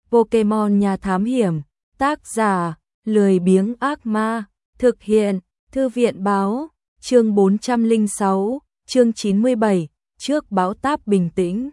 Pokemon nhà thám hiểm, tác giả, lười biếng ác ma, thực hiện, thư viện báo, chương 406, chương 97, trước bão táp bình tĩnh.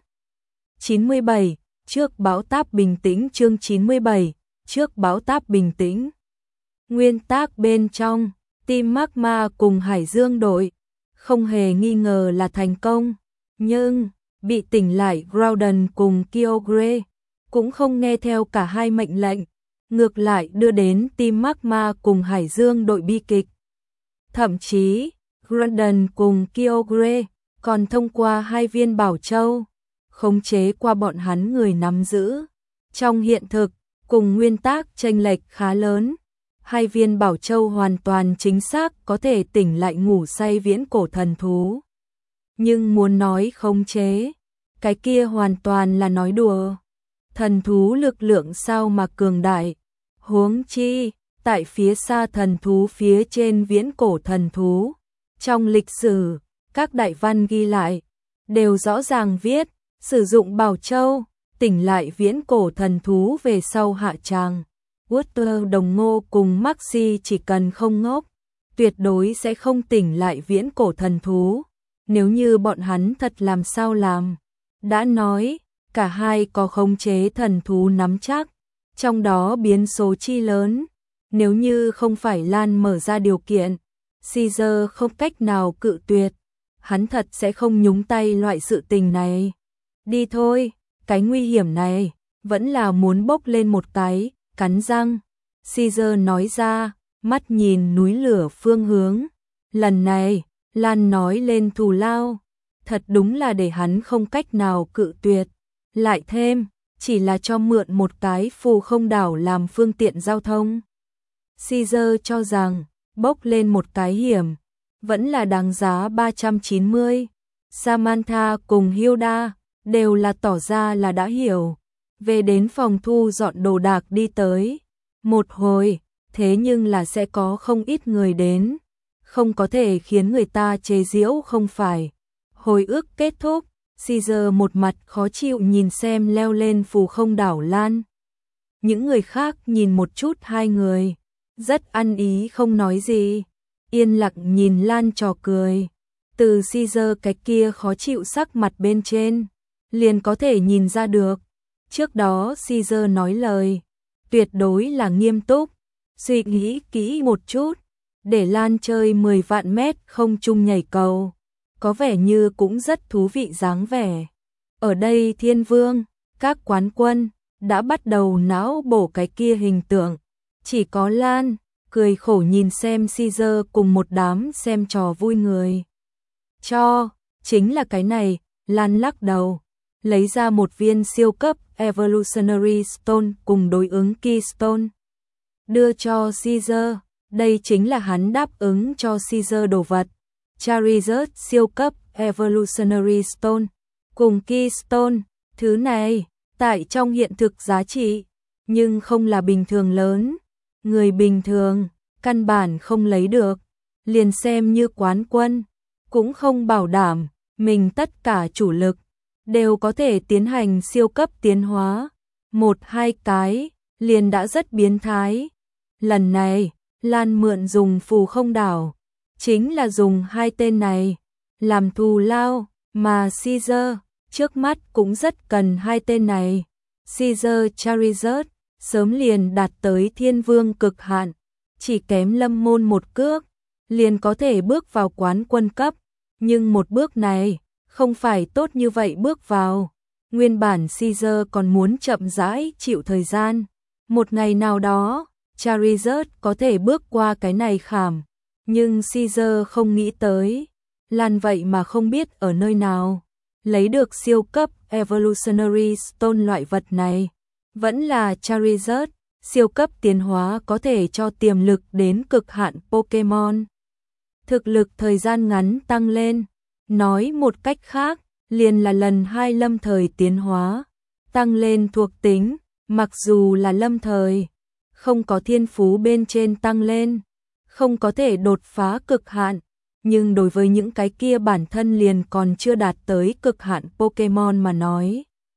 97, trước bão táp bình tĩnh chương 97, trước bão táp bình tĩnh. Nguyên tác bên trong, Team Magma cùng Hải Dương đội, không hề nghi ngờ là thành công, nhưng bị tỉnh lại Groudon cùng Kyogre cũng không nghe theo cả hai mệnh lệnh, ngược lại đưa đến Team Magma cùng Hải Dương đội bi kịch. Thậm chí, Groudon cùng Kyogre còn thông qua 2 viên bảo châu, khống chế qua bọn hắn người nắm giữ. Trong hiện thực, cùng nguyên tác chênh lệch khá lớn, 2 viên bảo châu hoàn toàn chính xác có thể tỉnh lại ngủ say viễn cổ thần thú. Nhưng muốn nói khống chế, cái kia hoàn toàn là nói đùa. Thần thú lực lượng sao mà cường đại, huống chi, tại phía xa thần thú phía trên viễn cổ thần thú. Trong lịch sử, các đại văn ghi lại, đều rõ ràng viết, sử dụng bảo châu, tỉnh lại viễn cổ thần thú về sau hạ tràng. Walter Đồng Ngô cùng Maxi chỉ cần không ngốc, tuyệt đối sẽ không tỉnh lại viễn cổ thần thú. Nếu như bọn hắn thật làm sao làm. Đã nói, cả hai có khống chế thần thú nắm chắc, trong đó biến số chi lớn. Nếu như không phải Lan mở ra điều kiện, Caesar không cách nào cự tuyệt, hắn thật sẽ không nhúng tay loại sự tình này. Đi thôi, cái nguy hiểm này, vẫn là muốn bốc lên một cái, cắn răng. Caesar nói ra, mắt nhìn núi lửa phương hướng. Lần này, Lan nói lên thù lao, thật đúng là để hắn không cách nào cự tuyệt. Lại thêm, chỉ là cho mượn một cái phù không đảo làm phương tiện giao thông. Caesar cho rằng, bốc lên một cái hiểm, vẫn là đáng giá 390. Samantha cùng Hilda đều là tỏ ra là đã hiểu. Về đến phòng thu dọn đồ đạc đi tới. Một hồi, thế nhưng là sẽ có không ít người đến. Không có thể khiến người ta chế giễu không phải. Hồi ức kết thúc, Caesar một mặt khó chịu nhìn xem leo lên phù không đảo Lan. Những người khác nhìn một chút hai người, rất ăn ý không nói gì, yên lặng nhìn Lan trò cười. Từ Caesar cái kia khó chịu sắc mặt bên trên, liền có thể nhìn ra được. Trước đó Caesar nói lời, tuyệt đối là nghiêm túc, suy nghĩ kỹ một chút, để Lan chơi 10 vạn mét không trung nhảy cầu. Có vẻ như cũng rất thú vị dáng vẻ. Ở đây Thiên Vương, các quán quân, đã bắt đầu não bổ cái kia hình tượng. Chỉ có Lan, cười khổ nhìn xem Caesar cùng một đám xem trò vui người. Chính là cái này, Lan lắc đầu, lấy ra một viên siêu cấp Evolutionary Stone cùng đối ứng Keystone. Đưa cho Caesar, đây chính là hắn đáp ứng cho Caesar đồ vật. Charizard siêu cấp Evolutionary Stone cùng Keystone, thứ này tại trong hiện thực giá trị, nhưng không là bình thường lớn. Người bình thường căn bản không lấy được, liền xem như quán quân cũng không bảo đảm mình tất cả chủ lực đều có thể tiến hành siêu cấp tiến hóa. 1-2 cái liền đã rất biến thái. Lần này, Lan mượn dùng phù không đảo, chính là dùng 2 tên này làm thù lao, mà Caesar trước mắt cũng rất cần 2 tên này. Caesar Charizard sớm liền đạt tới Thiên Vương cực hạn, chỉ kém Lâm Môn một cước, liền có thể bước vào quán quân cấp, nhưng một bước này không phải tốt như vậy bước vào. Nguyên bản Caesar còn muốn chậm rãi chịu thời gian, một ngày nào đó Charizard có thể bước qua cái này khảm, nhưng Caesar không nghĩ tới, Lan vậy mà không biết ở nơi nào lấy được siêu cấp Evolutionary Stone loại vật này. Vẫn là Charizard, siêu cấp tiến hóa có thể cho tiềm lực đến cực hạn Pokemon. Thực lực thời gian ngắn tăng lên, nói một cách khác, liền là lần 2 lâm thời tiến hóa, tăng lên thuộc tính, mặc dù là lâm thời, không có thiên phú bên trên tăng lên, không có thể đột phá cực hạn, nhưng đối với những cái kia bản thân liền còn chưa đạt tới cực hạn Pokemon mà nói,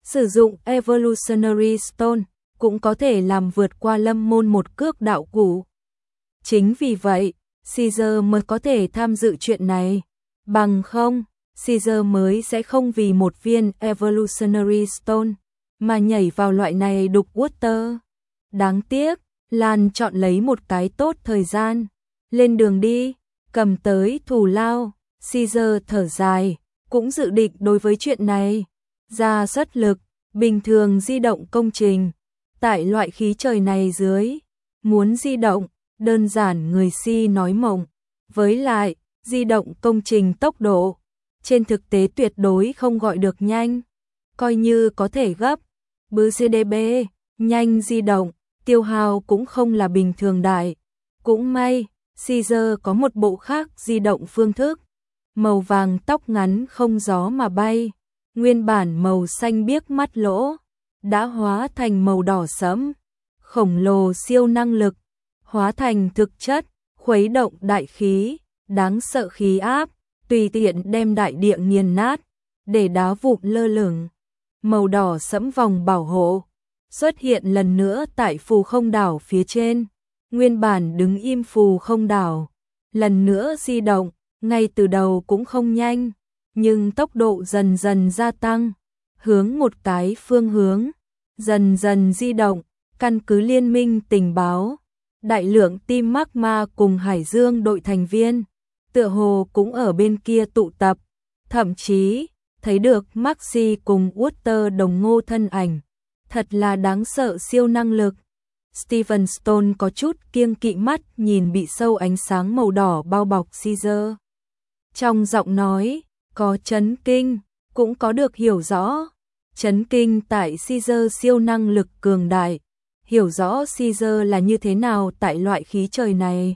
Sử dụng Evolutionary Stone cũng có thể làm vượt qua lâm môn một cước đạo cụ. Chính vì vậy, Caesar mới có thể tham dự chuyện này. Bằng không, Caesar mới sẽ không vì một viên Evolutionary Stone mà nhảy vào loại này đục water. Đáng tiếc, Lan chọn lấy một cái tốt thời gian. Lên đường đi, cầm tới thù lao. Caesar thở dài, cũng dự định đối với chuyện này ra xuất lực. Bình thường di động công trình, tại loại khí trời này dưới, muốn di động, đơn giản người si nói mộng. Với lại, di động công trình tốc độ, trên thực tế tuyệt đối không gọi được nhanh. Coi như có thể gấp, bứ CDB, nhanh di động, tiêu hao cũng không là bình thường đại. Cũng may, Caesar có một bộ khác di động phương thức. Màu vàng tóc ngắn không gió mà bay, nguyên bản màu xanh biếc mắt lỗ, đã hóa thành màu đỏ sẫm. Khổng lồ siêu năng lực, hóa thành thực chất, khuấy động đại khí, đáng sợ khí áp, tùy tiện đem đại địa nghiền nát, để đá vụn lơ lửng. Màu đỏ sẫm vòng bảo hộ xuất hiện lần nữa tại phù không đảo phía trên. Nguyên bản đứng im phù không đảo, lần nữa di động, ngay từ đầu cũng không nhanh, nhưng tốc độ dần dần gia tăng, hướng một cái phương hướng, dần dần di động. Căn cứ liên minh tình báo, đại lượng team magma cùng Hải Dương đội thành viên, tựa hồ cũng ở bên kia tụ tập, thậm chí thấy được Maxi cùng Water đồng ngô thân ảnh, thật là đáng sợ siêu năng lực. Steven Stone có chút kiêng kỵ mắt nhìn bị sâu ánh sáng màu đỏ bao bọc Caesar. Trong giọng nói, có chấn kinh, cũng có được hiểu rõ. Chấn kinh tại Caesar siêu năng lực cường đại, hiểu rõ Caesar là như thế nào tại loại khí trời này.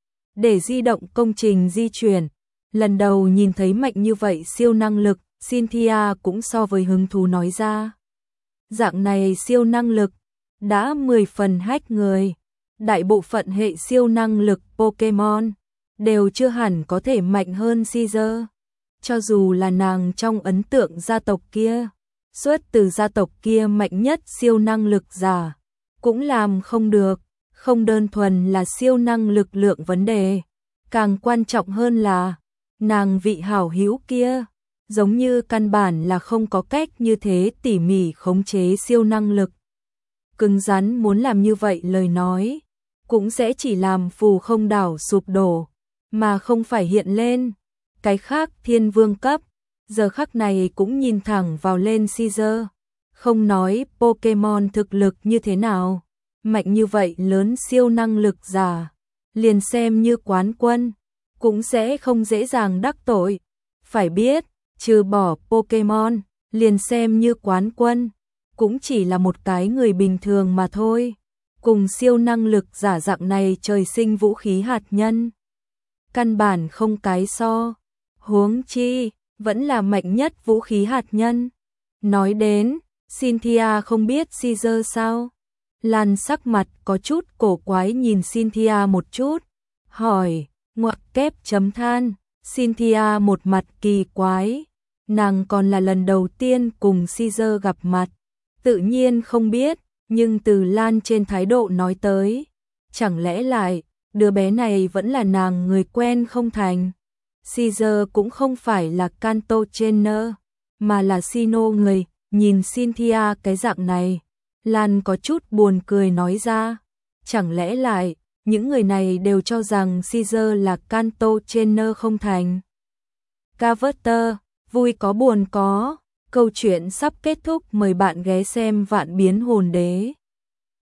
Để di động công trình di chuyển, lần đầu nhìn thấy mạnh như vậy siêu năng lực, Cynthia cũng so với hứng thú nói ra. Dạng này siêu năng lực, đã 10 phần hack người. Đại bộ phận hệ siêu năng lực Pokemon đều chưa hẳn có thể mạnh hơn Caesar. Cho dù là nàng trong ấn tượng gia tộc kia, xuất từ gia tộc kia mạnh nhất siêu năng lực giả, cũng làm không được. Không đơn thuần là siêu năng lực lượng vấn đề, càng quan trọng hơn là nàng vị hảo hữu kia, giống như căn bản là không có cách như thế tỉ mỉ khống chế siêu năng lực. Cứng rắn muốn làm như vậy lời nói, cũng sẽ chỉ làm phù không đảo sụp đổ, mà không phải hiện lên. Cái khác thiên vương cấp, giờ khắc này cũng nhìn thẳng vào lên Caesar. Không nói Pokemon thực lực như thế nào, mạnh như vậy lớn siêu năng lực giả, liền xem như quán quân, cũng sẽ không dễ dàng đắc tội. Phải biết, trừ bỏ Pokemon, liền xem như quán quân, cũng chỉ là một cái người bình thường mà thôi. Cùng siêu năng lực giả dạng này trời sinh vũ khí hạt nhân, căn bản không cái so. Huống chi, vẫn là mạnh nhất vũ khí hạt nhân. Nói đến, Cynthia không biết Caesar sao? Lan sắc mặt có chút cổ quái nhìn Cynthia một chút, hỏi, ngoặc kép chấm than. Cynthia một mặt kỳ quái, nàng còn là lần đầu tiên cùng Caesar gặp mặt, tự nhiên không biết, nhưng từ Lan trên thái độ nói tới, chẳng lẽ lại, đứa bé này vẫn là nàng người quen không thành. Caesar cũng không phải là Kanto Jenner, mà là Sino người. Nhìn Cynthia cái dạng này, Lan có chút buồn cười nói ra, chẳng lẽ lại, những người này đều cho rằng Caesar là Kanto Jenner không thành. Carver, vui có buồn có, câu chuyện sắp kết thúc, mời bạn ghé xem Vạn Biến Hồn Đế.